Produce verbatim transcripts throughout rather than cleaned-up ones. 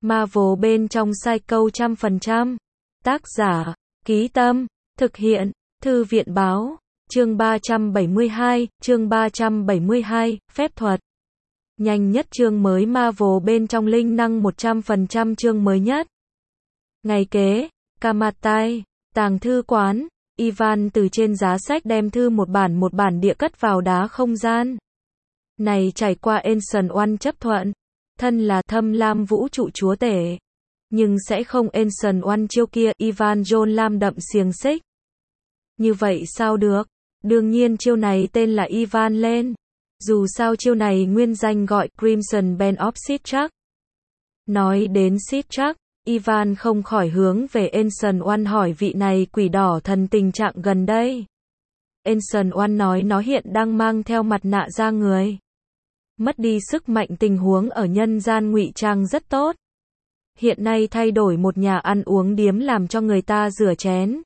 Marvel bên trong Psycho trăm phần trăm. Tác giả, Ký Tâm, thực hiện, Thư viện Báo, chương ba trăm bảy mươi hai, chương ba trăm bảy mươi hai, phép thuật. Nhanh nhất chương mới Marvel bên trong linh năng một trăm phần trăm chương mới nhất. Ngày kế, Kamatai, tàng thư quán, Ivan từ trên giá sách đem thư một bản một bản địa cất vào đá không gian. Này trải qua Ancient One chấp thuận, thân là thâm lam vũ trụ chúa tể. Nhưng sẽ không Ancient One chiêu kia, Ivan John lam đậm xiềng xích. Như vậy sao được? Đương nhiên chiêu này tên là Ivan lên. Dù sao chiêu này nguyên danh gọi Crimson Band of Sitrach. Nói đến Sitrach, Ivan không khỏi hướng về Ancient One hỏi vị này quỷ đỏ thần tình trạng gần đây. Ancient One nói nó hiện đang mang theo mặt nạ da người. Mất đi sức mạnh tình huống ở nhân gian ngụy trang rất tốt. Hiện nay thay đổi một nhà ăn uống điếm làm cho người ta rửa chén.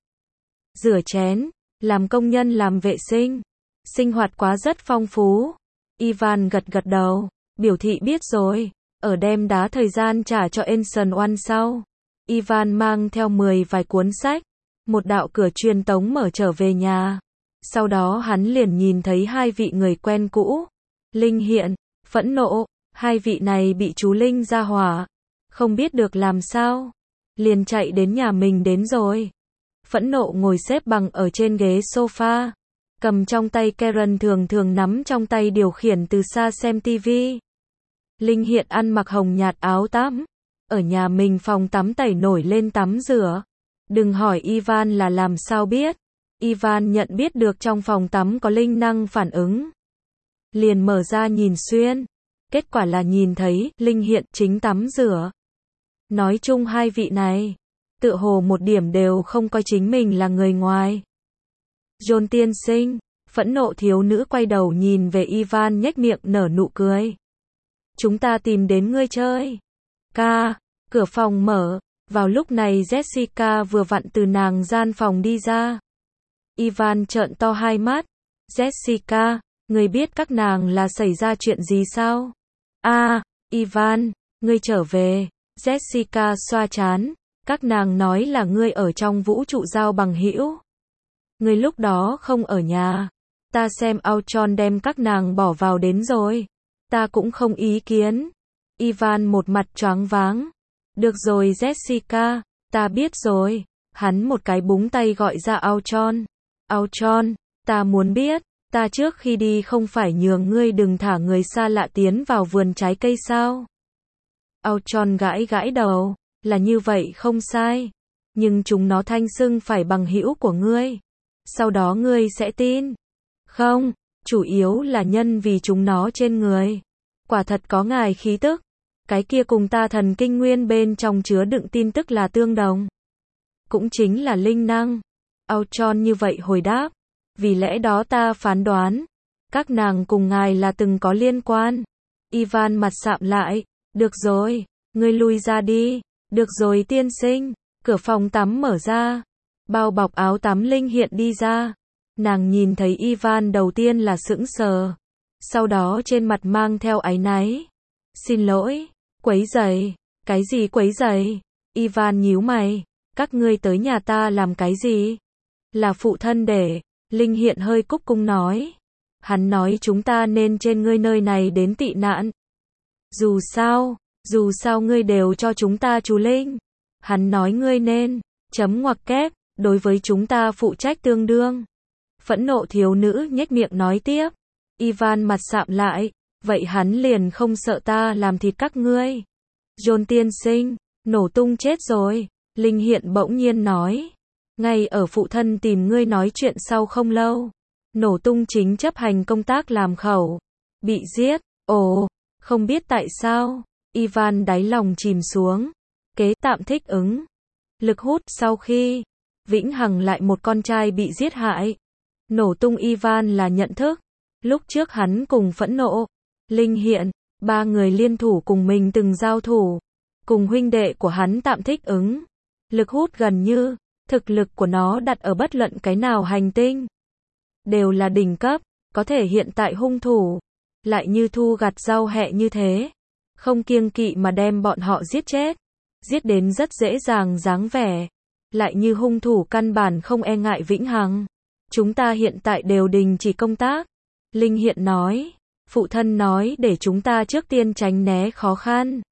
Rửa chén, làm công nhân làm vệ sinh. Sinh hoạt quá rất phong phú. Ivan gật gật đầu, biểu thị biết rồi. Ở đem đá thời gian trả cho Ancient One sau. Ivan mang theo mười vài cuốn sách. Một đạo cửa truyền tống mở trở về nhà. Sau đó hắn liền nhìn thấy hai vị người quen cũ. Linh Hiện, Phẫn Nộ, hai vị này bị chú Linh ra hỏa. Không biết được làm sao. Liền chạy đến nhà mình đến rồi. Phẫn Nộ ngồi xếp bằng ở trên ghế sofa. Cầm trong tay Karen thường thường nắm trong tay điều khiển từ xa xem tivi. Linh Hiện ăn mặc hồng nhạt áo tắm. Ở nhà mình phòng tắm tẩy nổi lên tắm rửa. Đừng hỏi Ivan là làm sao biết. Ivan nhận biết được trong phòng tắm có linh năng phản ứng. Liền mở ra nhìn xuyên. Kết quả là nhìn thấy Linh Hiện chính tắm rửa. Nói chung hai vị này, tựa hồ một điểm đều không coi chính mình là người ngoài. John tiên sinh, Phẫn Nộ thiếu nữ quay đầu nhìn về Ivan nhếch miệng nở nụ cười. Chúng ta tìm đến ngươi chơi. Ca, cửa phòng mở, vào lúc này Jessica vừa vặn từ nàng gian phòng đi ra. Ivan trợn to hai mắt. Jessica, ngươi biết các nàng là xảy ra chuyện gì sao? A, à, Ivan, ngươi trở về. Jessica xoa trán. Các nàng nói là ngươi ở trong vũ trụ giao bằng hữu. Ngươi lúc đó không ở nhà. Ta xem Ultron đem các nàng bỏ vào đến rồi. Ta cũng không ý kiến. Ivan một mặt choáng váng. Được rồi Jessica, ta biết rồi. Hắn một cái búng tay gọi ra Ultron. Ultron, ta muốn biết, ta trước khi đi không phải nhường ngươi đừng thả người xa lạ tiến vào vườn trái cây sao? Ultron gãi gãi đầu, là như vậy không sai. Nhưng chúng nó thanh xưng phải bằng hữu của ngươi. Sau đó ngươi sẽ tin. Không, chủ yếu là nhân vì chúng nó trên người. Quả thật có ngài khí tức. Cái kia cùng ta thần kinh nguyên bên trong chứa đựng tin tức là tương đồng. Cũng chính là linh năng. Ultron như vậy hồi đáp. Vì lẽ đó ta phán đoán. Các nàng cùng ngài là từng có liên quan. Ivan mặt sạm lại. Được rồi, ngươi lui ra đi. Được rồi tiên sinh. Cửa phòng tắm mở ra. Bao bọc áo tắm Linh Hiện đi ra. Nàng nhìn thấy Ivan đầu tiên là sững sờ. Sau đó trên mặt mang theo áy náy. Xin lỗi, quấy rầy. Cái gì quấy rầy? Ivan nhíu mày. Các ngươi tới nhà ta làm cái gì? Là phụ thân để. Linh Hiện hơi cúc cung nói. Hắn nói chúng ta nên trên ngươi nơi này đến tị nạn. Dù sao, dù sao ngươi đều cho chúng ta chú Linh. Hắn nói ngươi nên, chấm ngoặc kép, đối với chúng ta phụ trách tương đương. Phẫn Nộ thiếu nữ nhếch miệng nói tiếp. Ivan mặt sạm lại, vậy hắn liền không sợ ta làm thịt các ngươi. John tiên sinh, nổ tung chết rồi. Linh Hiện bỗng nhiên nói. Ngay ở phụ thân tìm ngươi nói chuyện sau không lâu. Nổ tung chính chấp hành công tác làm khẩu. Bị giết, ồ, không biết tại sao. Ivan đáy lòng chìm xuống. Kế tạm thích ứng. Lực hút sau khi vĩnh hằng lại một con trai bị giết hại. Nổ tung Ivan là nhận thức. Lúc trước hắn cùng Phẫn Nộ, Linh Hiện, ba người liên thủ cùng mình từng giao thủ. Cùng huynh đệ của hắn tạm thích ứng. Lực hút gần như, thực lực của nó đặt ở bất luận cái nào hành tinh. Đều là đỉnh cấp, có thể hiện tại hung thủ. Lại như thu gặt rau hẹ như thế. Không kiêng kỵ mà đem bọn họ giết chết. giết đến rất dễ dàng dáng vẻ, lại như hung thủ căn bản không e ngại Vĩnh Hằng. Chúng ta hiện tại đều đình chỉ công tác. Linh Hiện nói, phụ thân nói để chúng ta trước tiên tránh né khó khăn.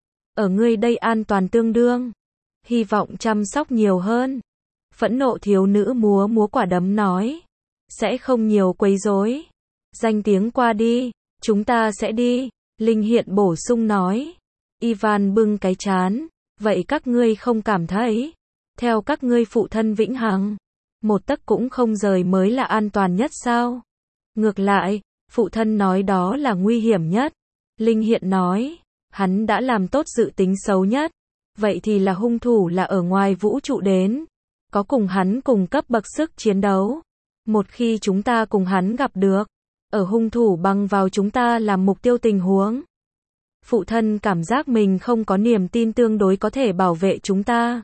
Ở ngươi đây an toàn tương đương, hy vọng chăm sóc nhiều hơn. Phẫn nộ thiếu nữ múa múa quả đấm nói, sẽ không nhiều quấy rối. Danh tiếng qua đi, chúng ta sẽ đi. Linh Hiện bổ sung nói. Ivan bưng cái trán, vậy các ngươi không cảm thấy, theo các ngươi phụ thân Vĩnh Hằng, một tấc cũng không rời mới là an toàn nhất sao? Ngược lại, phụ thân nói đó là nguy hiểm nhất. Linh Hiện nói, hắn đã làm tốt dự tính xấu nhất. Vậy thì là hung thủ là ở ngoài vũ trụ đến, có cùng hắn cùng cấp bậc sức chiến đấu. Một khi chúng ta cùng hắn gặp được, ở hung thủ bằng vào chúng ta làm mục tiêu tình huống. Phụ thân cảm giác mình không có niềm tin tương đối có thể bảo vệ chúng ta.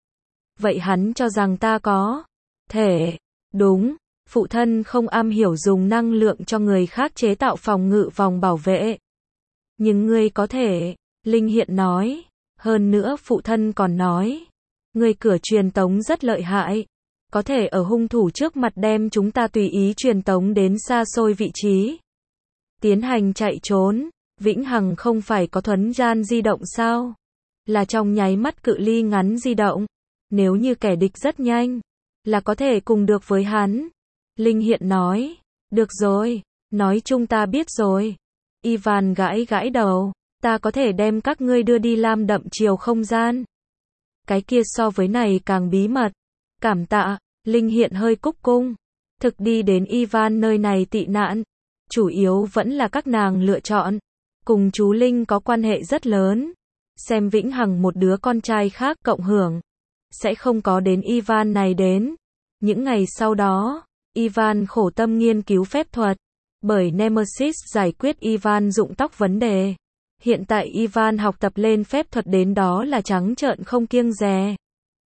Vậy hắn cho rằng ta có thể. Đúng, phụ thân không am hiểu dùng năng lượng cho người khác chế tạo phòng ngự vòng bảo vệ. Nhưng ngươi có thể, Linh Hiện nói. Hơn nữa phụ thân còn nói, ngươi cửa truyền tống rất lợi hại, có thể ở hung thủ trước mặt đem chúng ta tùy ý truyền tống đến xa xôi vị trí. Tiến hành chạy trốn, Vĩnh Hằng không phải có thuấn gian di động sao? Là trong nháy mắt cự ly ngắn di động. Nếu như kẻ địch rất nhanh, là có thể cùng được với hắn. Linh Hiện nói, được rồi, nói chung ta biết rồi. Ivan gãi gãi đầu, ta có thể đem các ngươi đưa đi lam đậm chiều không gian. Cái kia so với này càng bí mật. Cảm tạ, Linh Hiện hơi cúc cung. Thực đi đến Ivan nơi này tị nạn, chủ yếu vẫn là các nàng lựa chọn. Cùng chú Linh có quan hệ rất lớn. Xem Vĩnh Hằng một đứa con trai khác cộng hưởng, sẽ không có đến Ivan này đến. Những ngày sau đó, Ivan khổ tâm nghiên cứu phép thuật, bởi Nemesis giải quyết Ivan rụng tóc vấn đề. Hiện tại Ivan học tập lên phép thuật đến đó là trắng trợn không kiêng dè.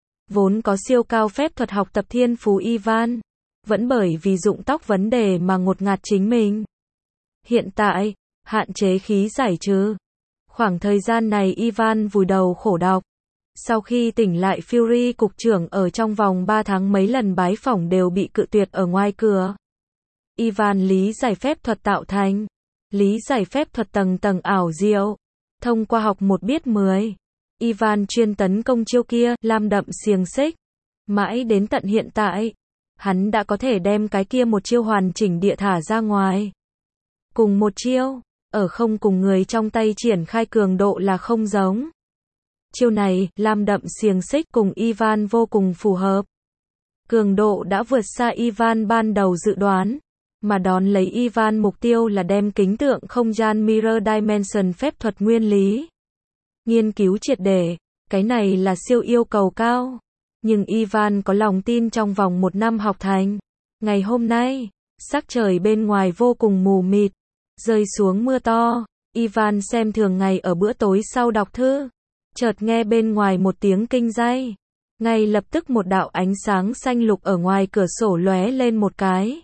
Vốn có siêu cao phép thuật học tập thiên phú Ivan, vẫn bởi vì rụng tóc vấn đề mà ngột ngạt chính mình. Hiện tại, hạn chế khí giải trừ. Khoảng thời gian này Ivan vùi đầu khổ đọc. Sau khi tỉnh lại Fury cục trưởng ở trong vòng ba tháng mấy lần bái phỏng đều bị cự tuyệt ở ngoài cửa. Ivan lý giải phép thuật tạo thành, lý giải phép thuật tầng tầng ảo diệu, thông qua học một biết mười. Ivan chuyên tấn công chiêu kia, lam đậm xiềng xích. Mãi đến tận hiện tại, hắn đã có thể đem cái kia một chiêu hoàn chỉnh địa thả ra ngoài. Cùng một chiêu, ở không cùng người trong tay triển khai cường độ là không giống. Chiêu này, lam đậm xiềng xích cùng Ivan vô cùng phù hợp. Cường độ đã vượt xa Ivan ban đầu dự đoán, mà đón lấy Ivan mục tiêu là đem kính tượng không gian Mirror Dimension phép thuật nguyên lý nghiên cứu triệt để. Cái này là siêu yêu cầu cao, nhưng Ivan có lòng tin trong vòng một năm học thành. Ngày hôm nay, sắc trời bên ngoài vô cùng mù mịt, rơi xuống mưa to. Ivan xem thường ngày ở bữa tối sau đọc thư, chợt nghe bên ngoài một tiếng kinh day. Ngay lập tức một đạo ánh sáng xanh lục ở ngoài cửa sổ lóe lên một cái.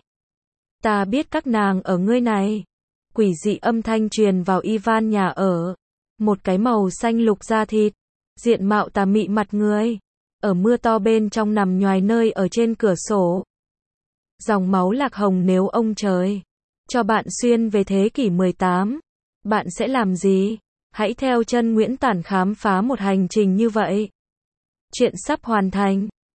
Ta biết các nàng ở ngươi này. Quỷ dị âm thanh truyền vào Ivan nhà ở. Một cái màu xanh lục da thịt, diện mạo tà mị mặt người, ở mưa to bên trong nằm nhoài nơi ở trên cửa sổ. Dòng máu lạc hồng nếu ông trời cho bạn xuyên về thế kỷ mười tám, bạn sẽ làm gì? Hãy theo chân Nguyễn Tản khám phá một hành trình như vậy. Chuyện sắp hoàn thành.